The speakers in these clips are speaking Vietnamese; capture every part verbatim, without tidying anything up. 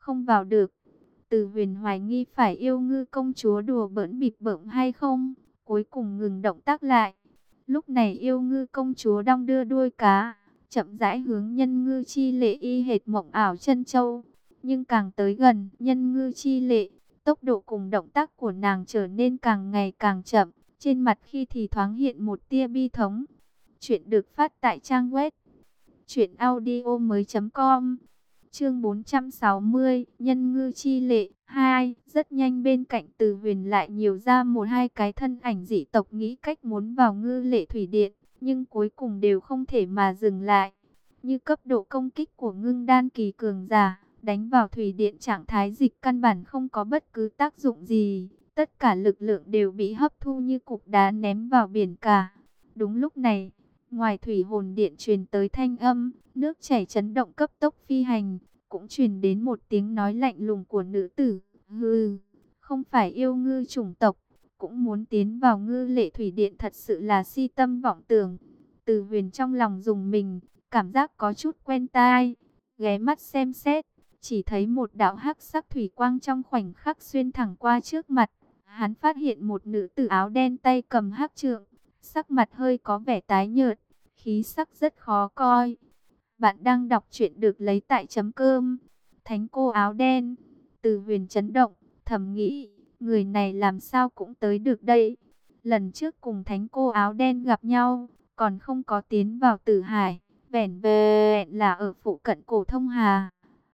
không vào được. Từ Huyền hoài nghi phải yêu ngư công chúa đùa bỡn bịp bợm hay không, cuối cùng ngừng động tác lại. Lúc này yêu ngư công chúa đong đưa đuôi cá, chậm rãi hướng nhân ngư chi lệ y hệt mộng ảo chân châu. Nhưng càng tới gần nhân ngư chi lệ, tốc độ cùng động tác của nàng trở nên càng ngày càng chậm, trên mặt khi thì thoáng hiện một tia bi thống. Chuyện được phát tại trang web truyện audio mới chấm com. Chương bốn trăm sáu mươi, nhân ngư chi lệ hai. Rất nhanh bên cạnh Từ Huyền lại nhiều ra một hai cái thân ảnh dị tộc nghĩ cách muốn vào ngư lệ thủy điện, nhưng cuối cùng đều không thể mà dừng lại. Như cấp độ công kích của ngưng đan kỳ cường giả, đánh vào thủy điện trạng thái dịch căn bản không có bất cứ tác dụng gì. Tất cả lực lượng đều bị hấp thu như cục đá ném vào biển cả. Đúng lúc này, ngoài thủy hồn điện truyền tới thanh âm, nước chảy chấn động cấp tốc phi hành, cũng truyền đến một tiếng nói lạnh lùng của nữ tử. Hừ, không phải yêu ngư chủng tộc, cũng muốn tiến vào ngư lệ thủy điện, thật sự là si tâm vọng tưởng. Từ Huyền trong lòng dùng mình, cảm giác có chút quen tai, ghé mắt xem xét, chỉ thấy một đạo hắc sắc thủy quang trong khoảnh khắc xuyên thẳng qua trước mặt. Hắn phát hiện một nữ tử áo đen tay cầm hắc trượng, sắc mặt hơi có vẻ tái nhợt, khí sắc rất khó coi. Bạn đang đọc truyện được lấy tại chấm cơm. Thánh cô áo đen. Từ Huyền chấn động, thầm nghĩ, người này làm sao cũng tới được đây. Lần trước cùng thánh cô áo đen gặp nhau, còn không có tiến vào Tử Hải, vẻn vẹn là ở phụ cận Cổ Thông Hà.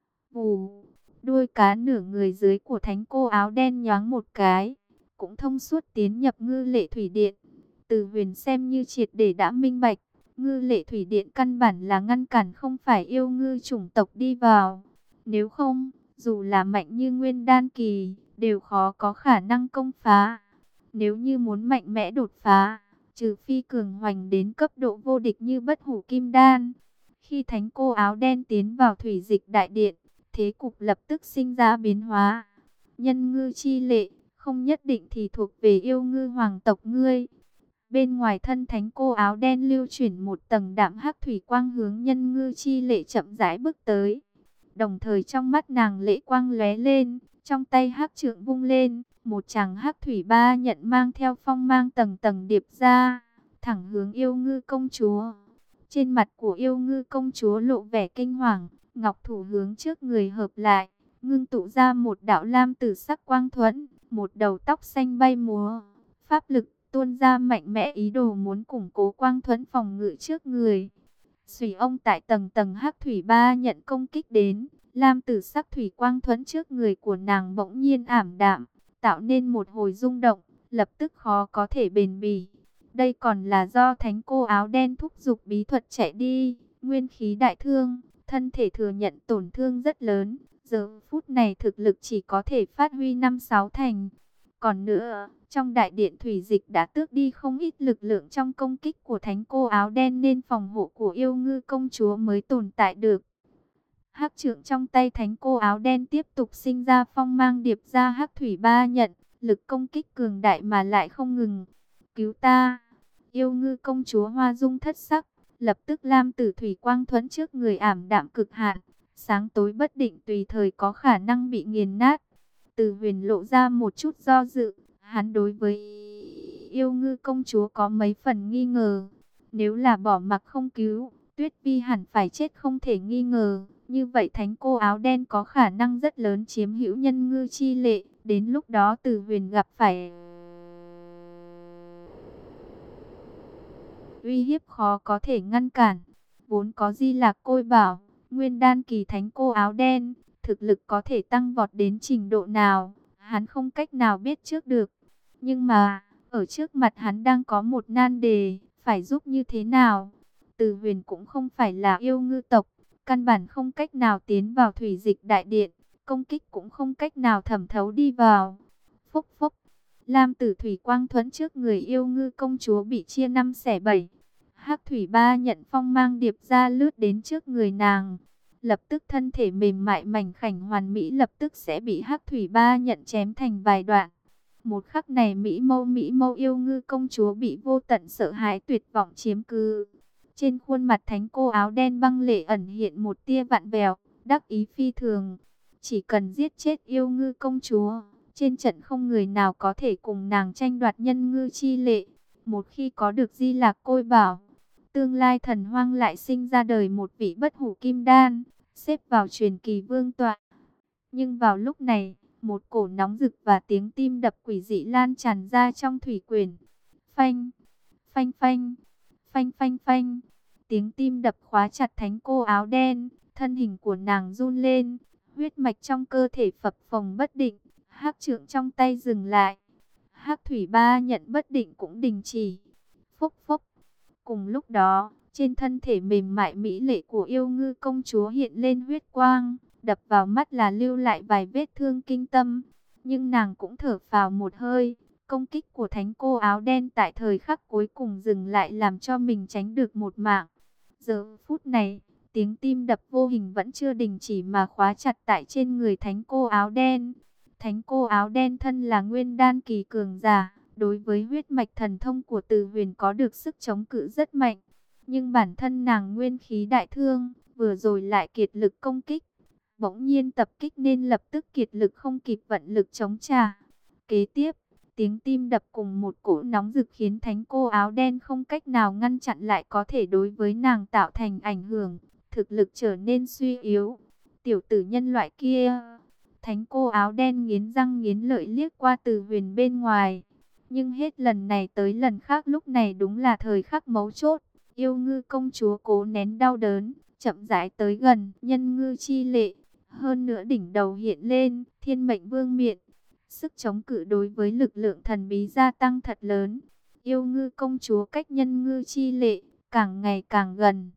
Vù, đuôi cá nửa người dưới của thánh cô áo đen nhoáng một cái, cũng thông suốt tiến nhập ngư lệ thủy điện. Từ Huyền xem như triệt để đã minh bạch, ngư lệ thủy điện căn bản là ngăn cản không phải yêu ngư chủng tộc đi vào. Nếu không, dù là mạnh như nguyên đan kỳ, đều khó có khả năng công phá. Nếu như muốn mạnh mẽ đột phá, trừ phi cường hoành đến cấp độ vô địch như bất hủ kim đan. Khi thánh cô áo đen tiến vào thủy dịch đại điện, thế cục lập tức sinh ra biến hóa. Nhân ngư chi lệ, không nhất định thì thuộc về yêu ngư hoàng tộc ngươi. Bên ngoài thân thánh cô áo đen lưu chuyển một tầng đạm hắc thủy quang hướng nhân ngư chi lệ chậm rãi bước tới. Đồng thời trong mắt nàng lệ quang lóe lên, trong tay hắc trượng vung lên, một chàng hắc thủy ba nhận mang theo phong mang tầng tầng điệp ra, thẳng hướng yêu ngư công chúa. Trên mặt của yêu ngư công chúa lộ vẻ kinh hoàng, ngọc thủ hướng trước người hợp lại, ngưng tụ ra một đạo lam tử sắc quang thuẫn, một đầu tóc xanh bay múa, pháp lực tuôn ra mạnh mẽ, ý đồ muốn củng cố quang thuẫn phòng ngự trước người. Xùy ông tại tầng tầng hắc thủy ba nhận công kích đến, lam tử sắc thủy quang thuẫn trước người của nàng bỗng nhiên ảm đạm, tạo nên một hồi rung động, lập tức khó có thể bền bỉ. Đây còn là do thánh cô áo đen thúc giục bí thuật chạy đi, nguyên khí đại thương, thân thể thừa nhận tổn thương rất lớn, giờ phút này thực lực chỉ có thể phát huy năm sáu thành. Còn nữa, trong đại điện thủy dịch đã tước đi không ít lực lượng trong công kích của thánh cô áo đen, nên phòng hộ của yêu ngư công chúa mới tồn tại được. Hắc trượng trong tay thánh cô áo đen tiếp tục sinh ra phong mang điệp ra hắc thủy ba nhận, lực công kích cường đại mà lại không ngừng. Cứu ta! Yêu ngư công chúa hoa dung thất sắc, lập tức lam tử thủy quang thuẫn trước người ảm đạm cực hạn, sáng tối bất định, tùy thời có khả năng bị nghiền nát. Từ Huyền lộ ra một chút do dự, hắn đối với yêu ngư công chúa có mấy phần nghi ngờ. Nếu là bỏ mặc không cứu, Tuyết Vi hẳn phải chết không thể nghi ngờ. Như vậy thánh cô áo đen có khả năng rất lớn chiếm hữu nhân ngư chi lệ. Đến lúc đó Từ Huyền gặp phải uy hiếp khó có thể ngăn cản. Vốn có Di Lạc Côi Bảo, nguyên đan kỳ thánh cô áo đen, thực lực có thể tăng vọt đến trình độ nào, hắn không cách nào biết trước được. Nhưng mà, ở trước mặt hắn đang có một nan đề, phải giúp như thế nào? Từ Huyền cũng không phải là yêu ngư tộc, căn bản không cách nào tiến vào thủy dịch đại điện, công kích cũng không cách nào thẩm thấu đi vào. Phúc phúc, lam tử thủy quang thuẫn trước người yêu ngư công chúa bị chia năm xẻ bảy. Hắc thủy ba nhận phong mang điệp ra lướt đến trước người nàng. Lập tức thân thể mềm mại mảnh khảnh hoàn mỹ lập tức sẽ bị hắc thủy ba nhận chém thành vài đoạn. Một khắc này mỹ mâu mỹ mâu yêu ngư công chúa bị vô tận sợ hãi tuyệt vọng chiếm cứ. Trên khuôn mặt thánh cô áo đen băng lệ ẩn hiện một tia vặn vẹo, đắc ý phi thường. Chỉ cần giết chết yêu ngư công chúa, trên trận không người nào có thể cùng nàng tranh đoạt nhân ngư chi lệ. Một khi có được Di Lạc Côi Bảo, tương lai thần hoang lại sinh ra đời một vị bất hủ kim đan, xếp vào truyền kỳ vương tọa. Nhưng vào lúc này, một cổ nóng rực và tiếng tim đập quỷ dị lan tràn ra trong thủy quyển. Phanh, phanh phanh, phanh phanh phanh. Tiếng tim đập khóa chặt thánh cô áo đen, thân hình của nàng run lên, huyết mạch trong cơ thể phập phồng bất định, hắc trượng trong tay dừng lại. Hắc thủy ba nhận bất định cũng đình chỉ. Phốc phốc. Cùng lúc đó, trên thân thể mềm mại mỹ lệ của yêu ngư công chúa hiện lên huyết quang, đập vào mắt là lưu lại vài vết thương kinh tâm. Nhưng nàng cũng thở phào một hơi, công kích của thánh cô áo đen tại thời khắc cuối cùng dừng lại làm cho mình tránh được một mạng. Giờ phút này, tiếng tim đập vô hình vẫn chưa đình chỉ mà khóa chặt tại trên người thánh cô áo đen. Thánh cô áo đen thân là nguyên đan kỳ cường giả, đối với huyết mạch thần thông của Từ Huyền có được sức chống cự rất mạnh. Nhưng bản thân nàng nguyên khí đại thương, vừa rồi lại kiệt lực công kích. Bỗng nhiên tập kích nên lập tức kiệt lực không kịp vận lực chống trả. Kế tiếp, tiếng tim đập cùng một cỗ nóng rực khiến thánh cô áo đen không cách nào ngăn chặn lại có thể đối với nàng tạo thành ảnh hưởng. Thực lực trở nên suy yếu. Tiểu tử nhân loại kia... Thánh cô áo đen nghiến răng nghiến lợi liếc qua Từ Huyền bên ngoài. Nhưng hết lần này tới lần khác lúc này đúng là thời khắc mấu chốt. Yêu ngư công chúa cố nén đau đớn, chậm rãi tới gần nhân ngư chi lệ. Hơn nữa đỉnh đầu hiện lên thiên mệnh vương miện. Sức chống cự đối với lực lượng thần bí gia tăng thật lớn. Yêu ngư công chúa cách nhân ngư chi lệ càng ngày càng gần.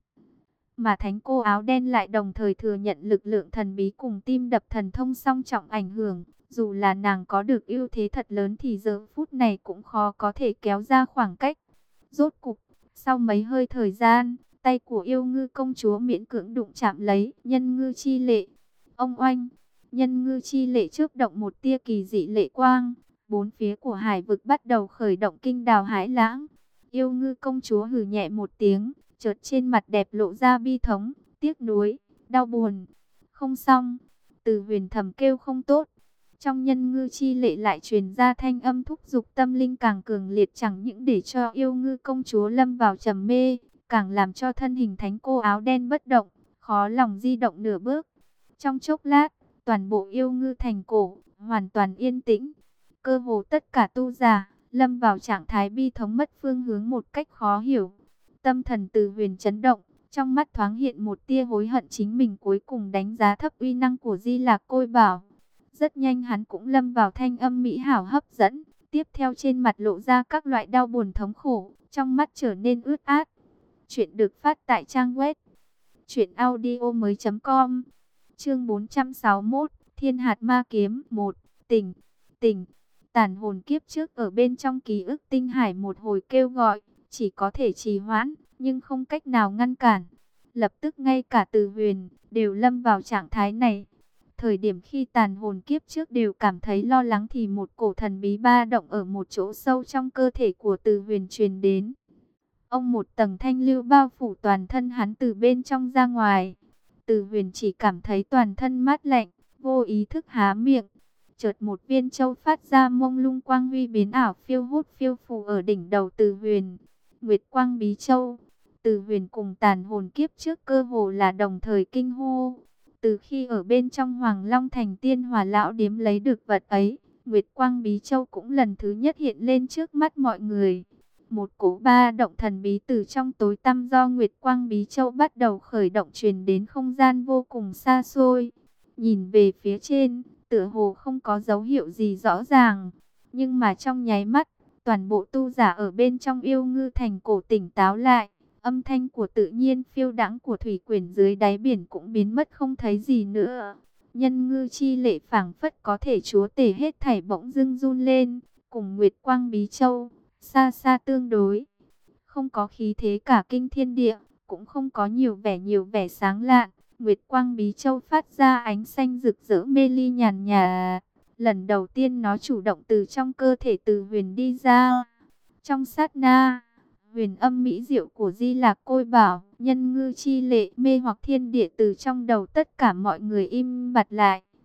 Mà thánh cô áo đen lại đồng thời thừa nhận lực lượng thần bí cùng tim đập thần thông song trọng ảnh hưởng. Dù là nàng có được ưu thế thật lớn thì giờ phút này cũng khó có thể kéo ra khoảng cách. Rốt cục, sau mấy hơi thời gian, tay của yêu ngư công chúa miễn cưỡng đụng chạm lấy nhân ngư chi lệ. Ông oanh, nhân ngư chi lệ chớp động một tia kỳ dị lệ quang. Bốn phía của hải vực bắt đầu khởi động kinh đào hải lãng. Yêu ngư công chúa hừ nhẹ một tiếng, chợt trên mặt đẹp lộ ra bi thống, tiếc nuối, đau buồn. Không xong, Từ Huyền thầm kêu không tốt. Trong nhân ngư chi lệ lại truyền ra thanh âm thúc giục tâm linh càng cường liệt, chẳng những để cho yêu ngư công chúa lâm vào trầm mê, càng làm cho thân hình thánh cô áo đen bất động, khó lòng di động nửa bước. Trong chốc lát, toàn bộ yêu ngư thành cổ hoàn toàn yên tĩnh. Cơ hồ tất cả tu giả lâm vào trạng thái bi thống mất phương hướng một cách khó hiểu. Tâm thần Từ Huyền chấn động, trong mắt thoáng hiện một tia hối hận chính mình cuối cùng đánh giá thấp uy năng của Di Lạc Côi Bảo. Rất nhanh hắn cũng lâm vào thanh âm mỹ hảo hấp dẫn, tiếp theo trên mặt lộ ra các loại đau buồn thống khổ, trong mắt trở nên ướt át. Chuyện được phát tại trang web truyện audio mới chấm com. Chương bốn trăm sáu mươi mốt, Thiên hạt ma kiếm một. Tỉnh, tỉnh. Tàn hồn kiếp trước ở bên trong ký ức tinh hải một hồi kêu gọi, chỉ có thể trì hoãn, nhưng không cách nào ngăn cản. Lập tức ngay cả Từ Huyền đều lâm vào trạng thái này. Thời điểm khi tàn hồn kiếp trước đều cảm thấy lo lắng thì một cổ thần bí ba động ở một chỗ sâu trong cơ thể của Từ Huyền truyền đến. Ông một tầng thanh lưu bao phủ toàn thân hắn từ bên trong ra ngoài. Từ Huyền chỉ cảm thấy toàn thân mát lạnh, vô ý thức há miệng. Chợt một viên châu phát ra mông lung quang huy biến ảo phiêu hút phiêu phù ở đỉnh đầu Từ Huyền. Nguyệt quang bí châu. Từ Huyền cùng tàn hồn kiếp trước cơ hồ là đồng thời kinh hô. Từ khi ở bên trong Hoàng Long Thành Tiên Hòa Lão Điếm lấy được vật ấy, Nguyệt Quang Bí Châu cũng lần thứ nhất hiện lên trước mắt mọi người. Một cỗ ba động thần bí từ trong tối tăm do Nguyệt Quang Bí Châu bắt đầu khởi động truyền đến không gian vô cùng xa xôi. Nhìn về phía trên, tựa hồ không có dấu hiệu gì rõ ràng. Nhưng mà trong nháy mắt, toàn bộ tu giả ở bên trong yêu ngư thành cổ tỉnh táo lại. Âm thanh của tự nhiên phiêu đãng của thủy quyển dưới đáy biển cũng biến mất không thấy gì nữa. Nhân ngư chi lệ phảng phất có thể chúa tể hết thảy bỗng dưng run lên, cùng Nguyệt Quang Bí Châu, xa xa tương đối. Không có khí thế cả kinh thiên địa, cũng không có nhiều vẻ nhiều vẻ sáng lạn. Nguyệt Quang Bí Châu phát ra ánh xanh rực rỡ mê ly nhàn nhạt. Lần đầu tiên nó chủ động từ trong cơ thể Từ Huyền đi ra. Trong sát na, huyền âm mỹ diệu của Di Lạc Côi Bảo, nhân ngư chi lệ mê hoặc thiên địa từ trong đầu tất cả mọi người im bặt lại.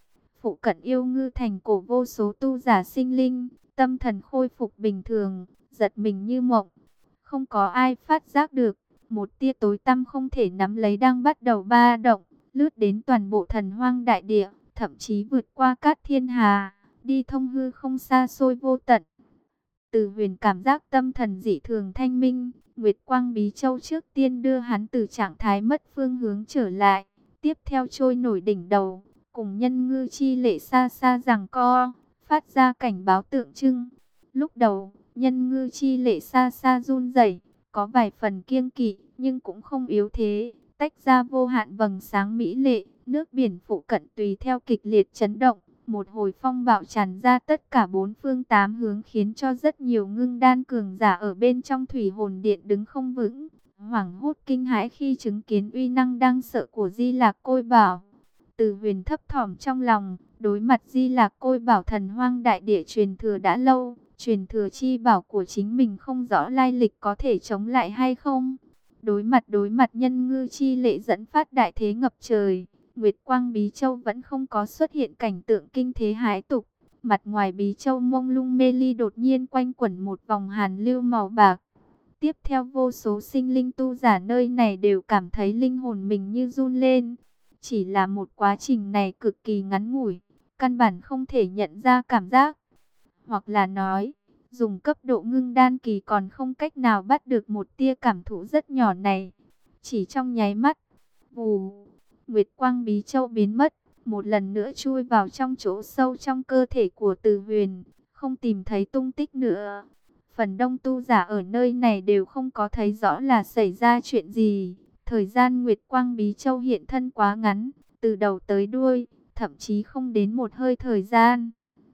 phụ cận Yêu Ngư Thành cổ vô số tu giả sinh linh, tâm thần khôi phục bình thường, giật mình như mộng. Không có ai phát giác được, một tia tối tăm không thể nắm lấy đang bắt đầu ba động, lướt đến toàn bộ Thần Hoang đại địa, thậm chí vượt qua cát thiên hà, đi thông hư không xa xôi vô tận. Từ Huyền cảm giác tâm thần dị thường thanh minh, Nguyệt Quang Bí Châu trước tiên đưa hắn từ trạng thái mất phương hướng trở lại, tiếp theo trôi nổi đỉnh đầu, cùng Nhân Ngư Chi Lệ xa xa giằng co, phát ra cảnh báo tượng trưng. Lúc đầu, Nhân Ngư Chi Lệ xa xa run rẩy, có vài phần kiêng kỵ, nhưng cũng không yếu thế, tách ra vô hạn vầng sáng mỹ lệ, nước biển phụ cận tùy theo kịch liệt chấn động. Một hồi phong bạo tràn ra tất cả bốn phương tám hướng, khiến cho rất nhiều ngưng đan cường giả ở bên trong thủy hồn điện đứng không vững, hoảng hốt kinh hãi khi chứng kiến uy năng đáng sợ của Di Lạc Côi Bảo. Từ Huyền thấp thỏm trong lòng, đối mặt Di Lạc Côi Bảo Thần Hoang đại địa truyền thừa đã lâu, truyền thừa chi bảo của chính mình không rõ lai lịch có thể chống lại hay không. Đối mặt đối mặt Nhân Ngư Chi Lệ dẫn phát đại thế ngập trời, Nguyệt Quang Bí Châu vẫn không có xuất hiện cảnh tượng kinh thế hãi tục. Mặt ngoài Bí Châu mông lung mê ly đột nhiên quanh quẩn một vòng hàn lưu màu bạc. Tiếp theo vô số sinh linh tu giả nơi này đều cảm thấy linh hồn mình như run lên. Chỉ là một quá trình này cực kỳ ngắn ngủi, căn bản không thể nhận ra cảm giác. Hoặc là nói, dùng cấp độ ngưng đan kỳ còn không cách nào bắt được một tia cảm thụ rất nhỏ này. Chỉ trong nháy mắt, vù, Nguyệt Quang Bí Châu biến mất, một lần nữa chui vào trong chỗ sâu trong cơ thể của Từ Huyền, không tìm thấy tung tích nữa. Phần đông tu giả ở nơi này đều không có thấy rõ là xảy ra chuyện gì. Thời gian Nguyệt Quang Bí Châu hiện thân quá ngắn, từ đầu tới đuôi, thậm chí không đến một hơi thời gian.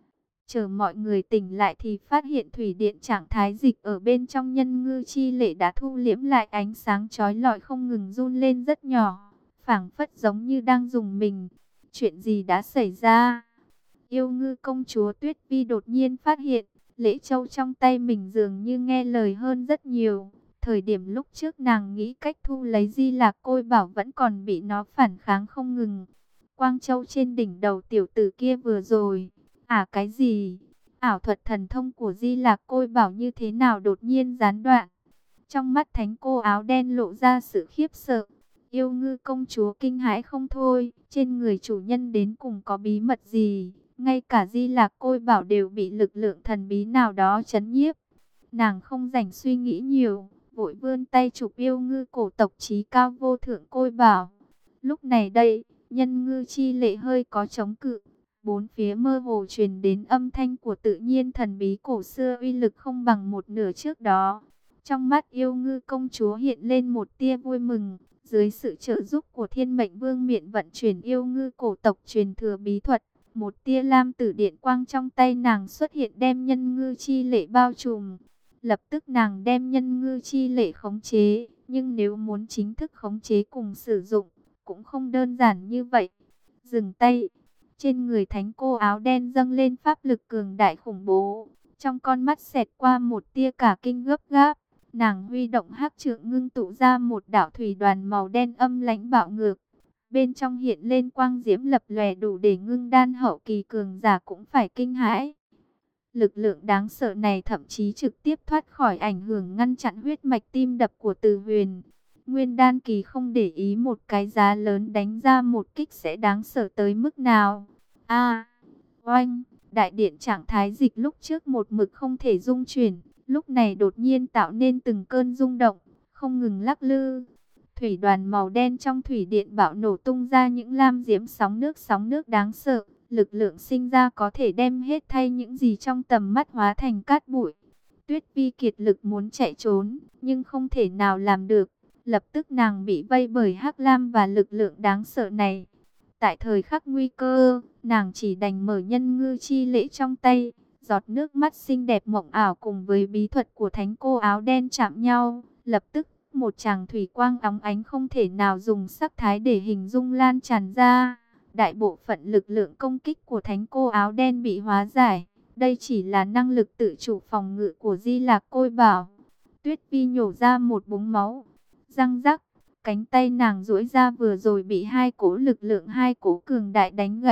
Chờ mọi người tỉnh lại thì phát hiện thủy điện trạng thái dịch ở bên trong Nhân Ngư Chi Lệ đã thu liễm lại, ánh sáng chói lọi không ngừng run lên rất nhỏ, phảng phất giống như đang dùng mình. Chuyện gì đã xảy ra? Yêu Ngư công chúa Tuyết Vi đột nhiên phát hiện, Lễ Châu trong tay mình dường như nghe lời hơn rất nhiều. Thời điểm lúc trước nàng nghĩ cách thu lấy Di Lạc Côi Bảo vẫn còn bị nó phản kháng không ngừng. Quang Châu trên đỉnh đầu tiểu tử kia vừa rồi, à cái gì? Ảo thuật thần thông của Di Lạc Côi Bảo như thế nào đột nhiên gián đoạn? Trong mắt thánh cô áo đen lộ ra sự khiếp sợ. Yêu Ngư công chúa kinh hãi không thôi, trên người chủ nhân đến cùng có bí mật gì? Ngay cả Di Lạc Côi Bảo đều bị lực lượng thần bí nào đó trấn nhiếp. Nàng không rảnh suy nghĩ nhiều, vội vươn tay chụp Yêu Ngư cổ tộc chí cao vô thượng Côi Bảo. Lúc này đây, Nhân Ngư Chi Lệ hơi có chống cự. Bốn phía mơ hồ truyền đến âm thanh của tự nhiên thần bí cổ xưa, uy lực không bằng một nửa trước đó. Trong mắt Yêu Ngư công chúa hiện lên một tia vui mừng. Dưới sự trợ giúp của Thiên Mệnh Vương miện vận chuyển Yêu Ngư cổ tộc truyền thừa bí thuật, một tia lam tử điện quang trong tay nàng xuất hiện đem Nhân Ngư Chi Lệ bao trùm. Lập tức nàng đem Nhân Ngư Chi Lệ khống chế, nhưng nếu muốn chính thức khống chế cùng sử dụng, cũng không đơn giản như vậy. Dừng tay. Trên người thánh cô áo đen dâng lên pháp lực cường đại khủng bố, trong con mắt xẹt qua một tia cả kinh gấp gáp. Nàng huy động hắc trượng ngưng tụ ra một đạo thủy đoàn màu đen âm lãnh bạo ngược. Bên trong hiện lên quang diễm lập lòe, đủ để ngưng đan hậu kỳ cường giả cũng phải kinh hãi. Lực lượng đáng sợ này thậm chí trực tiếp thoát khỏi ảnh hưởng ngăn chặn huyết mạch tim đập của Từ Huyền. Nguyên đan kỳ không để ý một cái giá lớn đánh ra một kích sẽ đáng sợ tới mức nào. A, oanh, đại điện trạng thái dịch lúc trước một mực không thể dung chuyển, lúc này đột nhiên tạo nên từng cơn rung động, không ngừng lắc lư. Thủy đoàn màu đen trong thủy điện bạo nổ tung ra những lam diễm sóng nước sóng nước đáng sợ. Lực lượng sinh ra có thể đem hết thay những gì trong tầm mắt hóa thành cát bụi. Tuyết Vi kiệt lực muốn chạy trốn, nhưng không thể nào làm được. Lập tức nàng bị vây bởi hắc lam và lực lượng đáng sợ này. Tại thời khắc nguy cơ, nàng chỉ đành mở Nhân Ngư Chi Lễ trong tay. Giọt nước mắt xinh đẹp mộng ảo cùng với bí thuật của thánh cô áo đen chạm nhau. Lập tức, một tràng thủy quang óng ánh không thể nào dùng sắc thái để hình dung lan tràn ra. Đại bộ phận lực lượng công kích của thánh cô áo đen bị hóa giải. Đây chỉ là năng lực tự chủ phòng ngự của Di Lạc Côi Bảo. Tuyết Vi nhổ ra một búng máu. Răng rắc, cánh tay nàng duỗi ra vừa rồi bị hai cỗ lực lượng hai cỗ cường đại đánh gãy.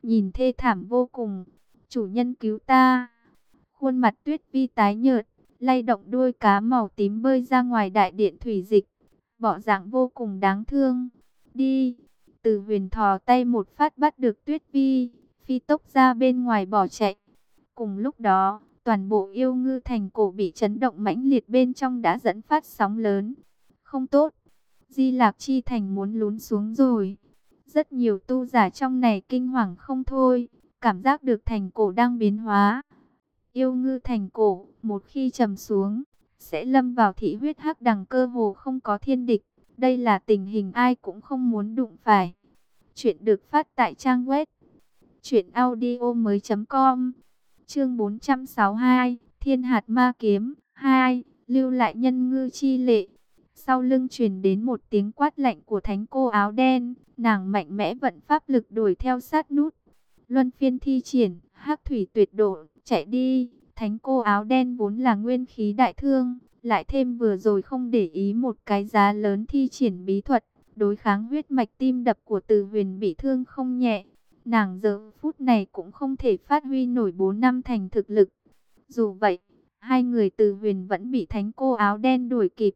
nhìn thê thảm vô cùng. Chủ nhân cứu ta. Khuôn mặt Tuyết Vi tái nhợt, lay động đuôi cá màu tím bơi ra ngoài đại điện thủy dịch, bộ dạng vô cùng đáng thương. Đi. Từ Huyền thò tay một phát bắt được Tuyết Vi, phi tốc ra bên ngoài bỏ chạy. Cùng lúc đó, toàn bộ Yêu Ngư thành cổ bị chấn động mãnh liệt, bên trong đã dẫn phát sóng lớn. Không tốt, Di Lạc Chi thành muốn lún xuống rồi. Rất nhiều tu giả trong này kinh hoàng không thôi, cảm giác được thành cổ đang biến hóa. Yêu Ngư thành cổ, một khi trầm xuống, sẽ lâm vào thị huyết hắc đằng, cơ hồ không có thiên địch. Đây là tình hình ai cũng không muốn đụng phải. Chuyện được phát tại trang web truyện audio mới chấm com. Chương bốn trăm sáu mươi hai, Thiên hạt ma kiếm hai, lưu lại nhân ngư chi lệ. Sau lưng truyền đến một tiếng quát lạnh của thánh cô áo đen, nàng mạnh mẽ vận pháp lực đuổi theo sát nút. Luân phiên thi triển, hắc thủy tuyệt độ, chạy đi. Thánh cô áo đen vốn là nguyên khí đại thương, lại thêm vừa rồi không để ý một cái giá lớn thi triển bí thuật, đối kháng huyết mạch tim đập của Từ Huyền bị thương không nhẹ. Nàng giờ phút này cũng không thể phát huy nổi bốn năm thành thực lực. Dù vậy, hai người Từ Huyền vẫn bị thánh cô áo đen đuổi kịp.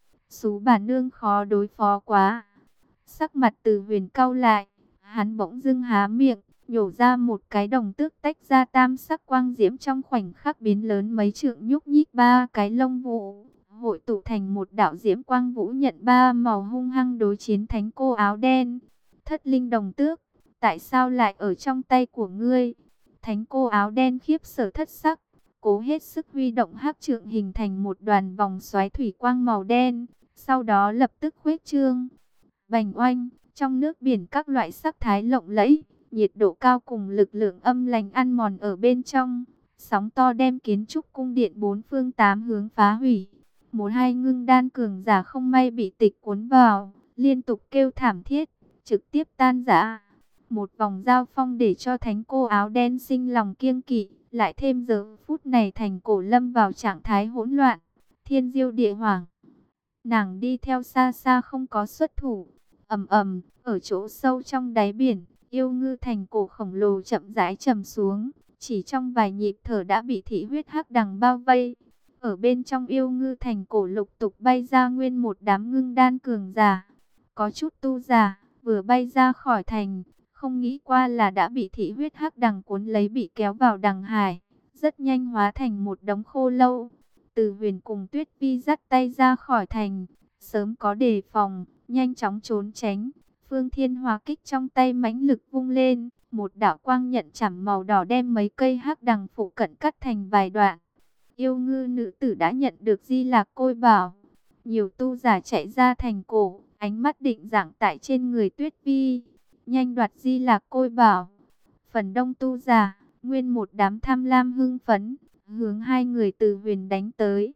Sú bà nương khó đối phó quá. Sắc mặt Từ Huyền cau lại, hắn bỗng dưng há miệng, nhổ ra một cái đồng tước tách ra tam sắc quang diễm, trong khoảnh khắc biến lớn mấy trượng, nhúc nhích ba cái lông vũ, hội tụ thành một đạo diễm quang vũ nhận ba màu, hung hăng đối chiến thánh cô áo đen. Thất linh đồng tước, tại sao lại ở trong tay của ngươi? Thánh cô áo đen khiếp sợ thất sắc, cố hết sức huy động hắc trượng hình thành một đoàn vòng xoáy thủy quang màu đen, sau đó lập tức khuếch trương. Bành oanh, trong nước biển các loại sắc thái lộng lẫy, nhiệt độ cao cùng lực lượng âm lành ăn mòn ở bên trong, sóng to đem kiến trúc cung điện bốn phương tám hướng phá hủy. Một hai ngưng đan cường giả không may bị tịch cuốn vào, liên tục kêu thảm thiết, trực tiếp tan rã. Một vòng giao phong để cho thánh cô áo đen sinh lòng kiêng kỵ, lại thêm giờ phút này thành cổ lâm vào trạng thái hỗn loạn, thiên diêu địa hoảng. Nàng đi theo xa xa không có xuất thủ. Ầm ầm, ở chỗ sâu trong đáy biển, Yêu Ngư thành cổ khổng lồ chậm rãi trầm xuống, chỉ trong vài nhịp thở đã bị thị huyết hắc đằng bao vây. Ở bên trong Yêu Ngư thành cổ lục tục bay ra nguyên một đám ngưng đan cường giả. Có chút tu giả vừa bay ra khỏi thành, không nghĩ qua là đã bị thị huyết hắc đằng cuốn lấy, bị kéo vào đằng hải, rất nhanh hóa thành một đống khô lâu. Từ Huyền cùng Tuyết Vi dắt tay ra khỏi thành, sớm có đề phòng, nhanh chóng trốn tránh. Phương Thiên Hỏa kích trong tay mãnh lực vung lên, một đạo quang nhận chảm màu đỏ đem mấy cây hắc đằng phụ cận cắt thành vài đoạn. Yêu Ngư nữ tử đã nhận được Di Lạc Côi Bảo. Nhiều tu giả chạy ra thành cổ, ánh mắt định dạng tại trên người Tuyết Vi, nhanh đoạt Di Lạc Côi Bảo. Phần đông tu giả, nguyên một đám tham lam hưng phấn, hướng hai người Từ Huyền đánh tới.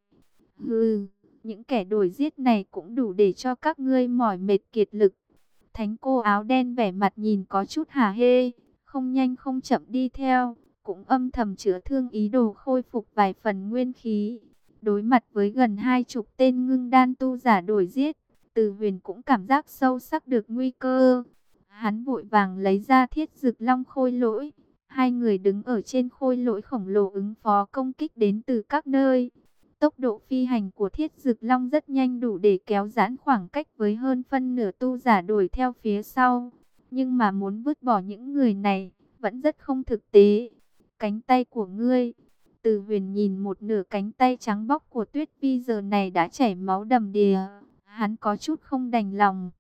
Hừ, những kẻ đuổi giết này cũng đủ để cho các ngươi mỏi mệt kiệt lực. Thánh cô áo đen vẻ mặt nhìn có chút hả hê, không nhanh không chậm đi theo, cũng âm thầm chữa thương ý đồ khôi phục vài phần nguyên khí. Đối mặt với gần hai chục tên ngưng đan tu giả đuổi giết, Từ Huyền cũng cảm giác sâu sắc được nguy cơ. Hắn vội vàng lấy ra Thiết Dực Long khôi lỗi. Hai người đứng ở trên khôi lỗi khổng lồ ứng phó công kích đến từ các nơi. Tốc độ phi hành của Thiết Dực Long rất nhanh, đủ để kéo giãn khoảng cách với hơn phân nửa tu giả đuổi theo phía sau. Nhưng mà muốn vứt bỏ những người này, vẫn rất không thực tế. Cánh tay của ngươi. Từ Huyền nhìn một nửa cánh tay trắng bóc của Tuyết Vi giờ này đã chảy máu đầm đìa. Hắn có chút không đành lòng.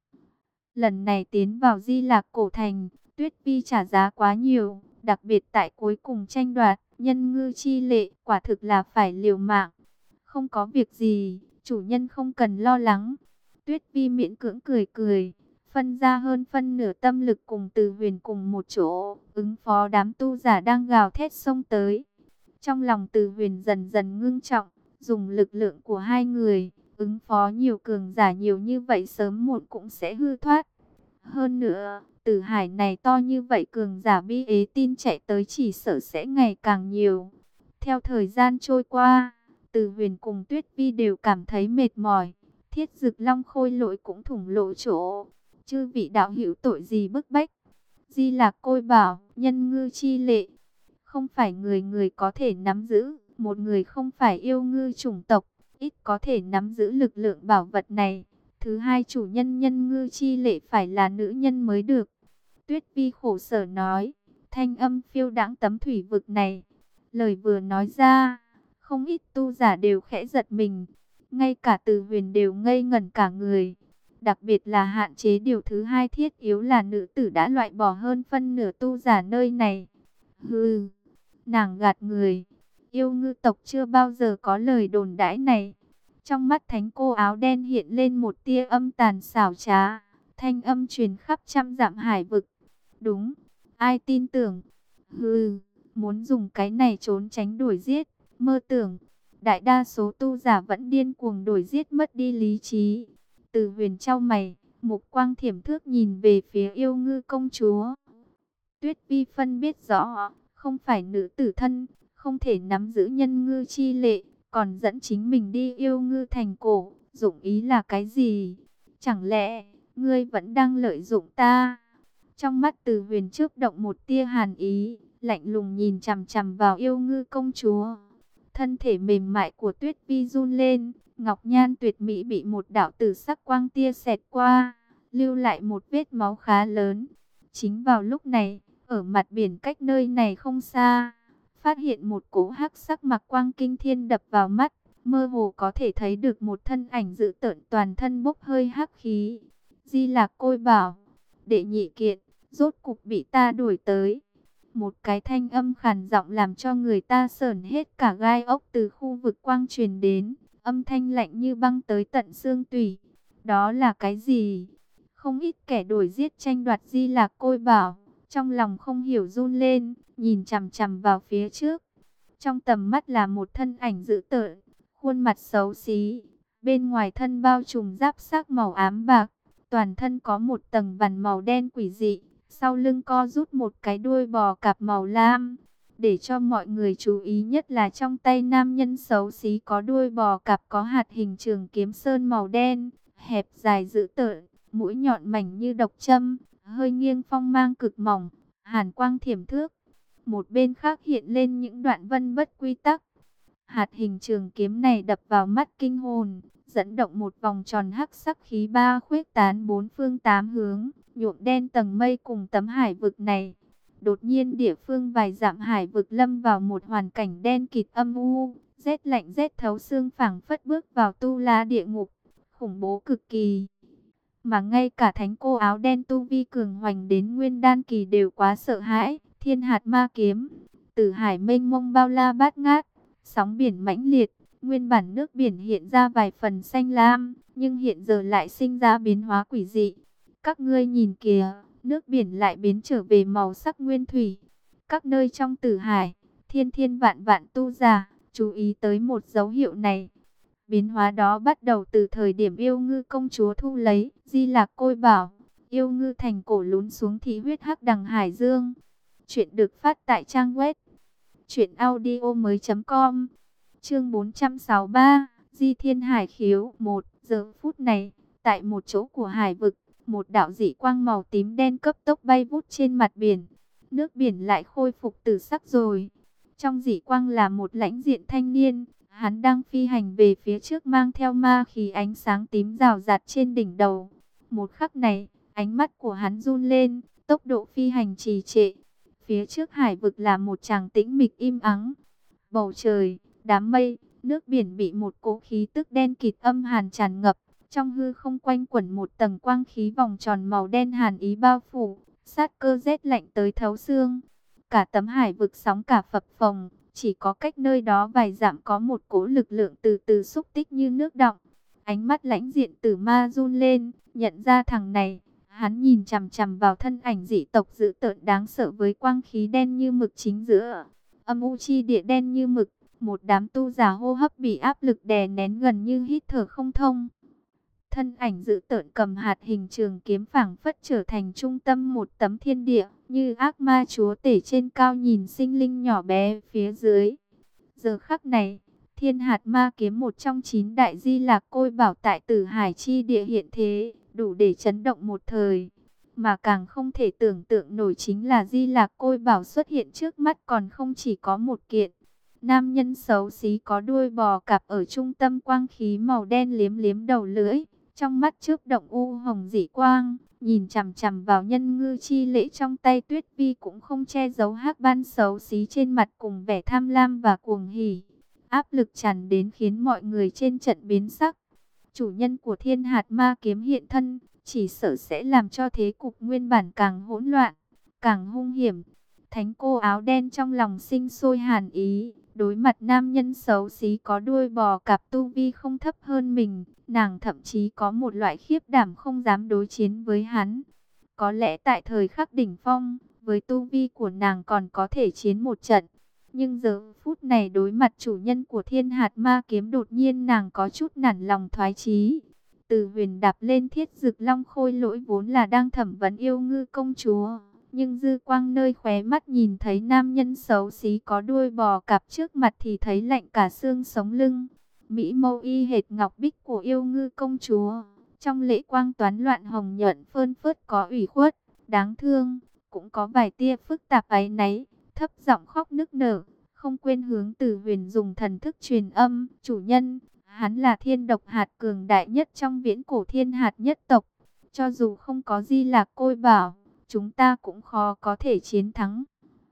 Lần này tiến vào Di Lạc cổ thành, Tuyết Vi trả giá quá nhiều. Đặc biệt tại cuối cùng tranh đoạt nhân ngư chi lệ, quả thực là phải liều mạng. Không có việc gì, chủ nhân không cần lo lắng. Tuyết Vi miễn cưỡng cười cười, phân ra hơn phân nửa tâm lực cùng Từ Huyền cùng một chỗ, ứng phó đám tu giả đang gào thét xông tới. Trong lòng Từ Huyền dần dần ngưng trọng, dùng lực lượng của hai người, ứng phó nhiều cường giả nhiều như vậy sớm muộn cũng sẽ hư thoát. Hơn nữa, Tử Hải này to như vậy, cường giả bi ế tin chạy tới chỉ sợ sẽ ngày càng nhiều. Theo thời gian trôi qua, Từ Huyền cùng Tuyết Vi đều cảm thấy mệt mỏi. Thiết Dực Long khôi lỗi cũng thủng lộ chỗ. Chư vị đạo hữu tội gì bức bách? Di Lạc Côi bảo, nhân ngư chi lệ, không phải người người có thể nắm giữ, một người không phải yêu ngư chủng tộc, ít có thể nắm giữ lực lượng bảo vật này. Thứ hai, chủ nhân nhân ngư chi lệ phải là nữ nhân mới được. Tuyết Vi khổ sở nói, thanh âm phiêu đãng tấm thủy vực này. Lời vừa nói ra, không ít tu giả đều khẽ giật mình, ngay cả Từ Huyền đều ngây ngẩn cả người. Đặc biệt là hạn chế điều thứ hai thiết yếu là nữ tử đã loại bỏ hơn phân nửa tu giả nơi này. Hừ, nàng gạt người, yêu ngư tộc chưa bao giờ có lời đồn đãi này. Trong mắt thánh cô áo đen hiện lên một tia âm tàn xảo trá, thanh âm truyền khắp trăm dặm hải vực. Đúng, ai tin tưởng? Hừ, muốn dùng cái này trốn tránh đuổi giết, mơ tưởng. Đại đa số tu giả vẫn điên cuồng đuổi giết mất đi lý trí. Từ Huyền chau mày, mục quang thiểm thước nhìn về phía yêu ngư công chúa. Tuyết Vi phân biết rõ, không phải nữ tử thân, không thể nắm giữ nhân ngư chi lệ, còn dẫn chính mình đi yêu ngư thành cổ, dụng ý là cái gì? Chẳng lẽ, ngươi vẫn đang lợi dụng ta? Trong mắt Từ Huyền chớp động một tia hàn ý, lạnh lùng nhìn chằm chằm vào yêu ngư công chúa. Thân thể mềm mại của Tuyết Vi run lên, ngọc nhan tuyệt mỹ bị một đạo tử sắc quang tia xẹt qua, lưu lại một vết máu khá lớn. Chính vào lúc này, ở mặt biển cách nơi này không xa, phát hiện một cỗ hắc sắc mặc quang kinh thiên đập vào mắt, mơ hồ có thể thấy được một thân ảnh dữ tợn toàn thân bốc hơi hắc khí. Di Lạc Côi bảo, đệ nhị kiện, rốt cục bị ta đuổi tới. Một cái thanh âm khàn giọng làm cho người ta sởn hết cả gai ốc từ khu vực quang truyền đến, âm thanh lạnh như băng tới tận xương tủy. Đó là cái gì? Không ít kẻ đuổi giết tranh đoạt Di Lạc Côi bảo, trong lòng không hiểu run lên, nhìn chằm chằm vào phía trước. Trong tầm mắt là một thân ảnh dữ tợn, khuôn mặt xấu xí, bên ngoài thân bao trùm giáp xác màu ám bạc, toàn thân có một tầng vằn màu đen quỷ dị, sau lưng co rút một cái đuôi bò cạp màu lam. Để cho mọi người chú ý nhất là trong tay nam nhân xấu xí có đuôi bò cạp có hạt hình trường kiếm sơn màu đen, hẹp dài dữ tợn, mũi nhọn mảnh như độc châm, hơi nghiêng phong mang cực mỏng, hàn quang thiểm thước. Một bên khác hiện lên những đoạn vân bất quy tắc. Hạt hình trường kiếm này đập vào mắt kinh hồn, dẫn động một vòng tròn hắc sắc khí ba khuếch tán bốn phương tám hướng, nhuộm đen tầng mây cùng tấm hải vực này. Đột nhiên địa phương vài dặm hải vực lâm vào một hoàn cảnh đen kịt âm u, rét lạnh rét thấu xương, phảng phất bước vào tu la địa ngục, khủng bố cực kỳ. Mà ngay cả thánh cô áo đen tu vi cường hoành đến nguyên đan kỳ đều quá sợ hãi. Thiên hạt ma kiếm, Tử hải mênh mông bao la bát ngát, sóng biển mãnh liệt, nguyên bản nước biển hiện ra vài phần xanh lam, nhưng hiện giờ lại sinh ra biến hóa quỷ dị. Các ngươi nhìn kìa, nước biển lại biến trở về màu sắc nguyên thủy. Các nơi trong Tử hải, thiên thiên vạn vạn tu giả, chú ý tới một dấu hiệu này. Biến hóa đó bắt đầu từ thời điểm yêu ngư công chúa thu lấy Di Lạc Côi bảo, yêu ngư thành cổ lún xuống thị huyết hắc đằng hải dương. Chuyện được phát tại trang web truyện audio mới chấm com. Chương bốn trăm sáu mươi ba, Di Thiên Hải Khiếu. Một giờ phút này, tại một chỗ của hải vực, một đạo dị quang màu tím đen cấp tốc bay vút trên mặt biển. Nước biển lại khôi phục tử sắc rồi. Trong dị quang là một lãnh diện thanh niên, hắn đang phi hành về phía trước mang theo ma khí ánh sáng tím rào rạt trên đỉnh đầu. Một khắc này, ánh mắt của hắn run lên, tốc độ phi hành trì trệ. Phía trước hải vực là một tràng tĩnh mịch im ắng. Bầu trời, đám mây, nước biển bị một cỗ khí tức đen kịt âm hàn tràn ngập. Trong hư không quanh quẩn một tầng quang khí vòng tròn màu đen hàn ý bao phủ, sát cơ rét lạnh tới thấu xương. Cả tấm hải vực sóng cả phập phồng, chỉ có cách nơi đó vài dặm có một cỗ lực lượng từ từ xúc tích như nước đọng. Ánh mắt lãnh diện Tử Ma run lên, nhận ra thằng này. Hắn nhìn chằm chằm vào thân ảnh dị tộc dữ tợn đáng sợ với quang khí đen như mực chính giữa. Âm u chi địa đen như mực, một đám tu giả hô hấp bị áp lực đè nén gần như hít thở không thông. Thân ảnh dữ tợn cầm hạt hình trường kiếm phảng phất trở thành trung tâm một tấm thiên địa, như ác ma chúa tể trên cao nhìn sinh linh nhỏ bé phía dưới. Giờ khắc này, thiên hạt ma kiếm một trong chín đại Di Lạc Côi bảo tại Tử hải chi địa hiện thế, đủ để chấn động một thời. mà càng không thể tưởng tượng nổi chính là Di Lạc Côi Bảo xuất hiện trước mắt còn không chỉ có một kiện. Nam nhân xấu xí có đuôi bò cạp ở trung tâm quang khí màu đen liếm liếm đầu lưỡi, trong mắt chớp động u hồng dị quang, nhìn chằm chằm vào nhân ngư chi lễ trong tay Tuyết Vi cũng không che giấu hắc ban xấu xí trên mặt cùng vẻ tham lam và cuồng hỉ. Áp lực tràn đến khiến mọi người trên trận biến sắc. Chủ nhân của Thiên Hạt Ma Kiếm hiện thân, chỉ sợ sẽ làm cho thế cục nguyên bản càng hỗn loạn, càng hung hiểm. Thánh cô áo đen trong lòng sinh sôi hàn ý, đối mặt nam nhân xấu xí có đuôi bò cạp tu vi không thấp hơn mình, nàng thậm chí có một loại khiếp đảm không dám đối chiến với hắn. Có lẽ tại thời khắc đỉnh phong, với tu vi của nàng còn có thể chiến một trận. Nhưng giờ phút này đối mặt chủ nhân của Thiên Hạt Ma Kiếm, đột nhiên nàng có chút nản lòng thoái chí. Từ Huyền đạp lên Thiết Dực Long Khôi Lỗi vốn là đang thẩm vấn yêu ngư công chúa, nhưng dư quang nơi khóe mắt nhìn thấy nam nhân xấu xí có đuôi bò cạp trước mặt thì thấy lạnh cả xương sống lưng. Mỹ mâu y hệt ngọc bích của yêu ngư công chúa, trong lễ quang toán loạn hồng nhuận phơn phớt có ủy khuất, đáng thương, cũng có vài tia phức tạp áy náy, thấp giọng khóc nức nở, không quên hướng Từ Huyền dùng thần thức truyền âm, chủ nhân, hắn là thiên độc hạt cường đại nhất trong viễn cổ thiên hạt nhất tộc, cho dù không có Di Lạc Côi Bảo, chúng ta cũng khó có thể chiến thắng.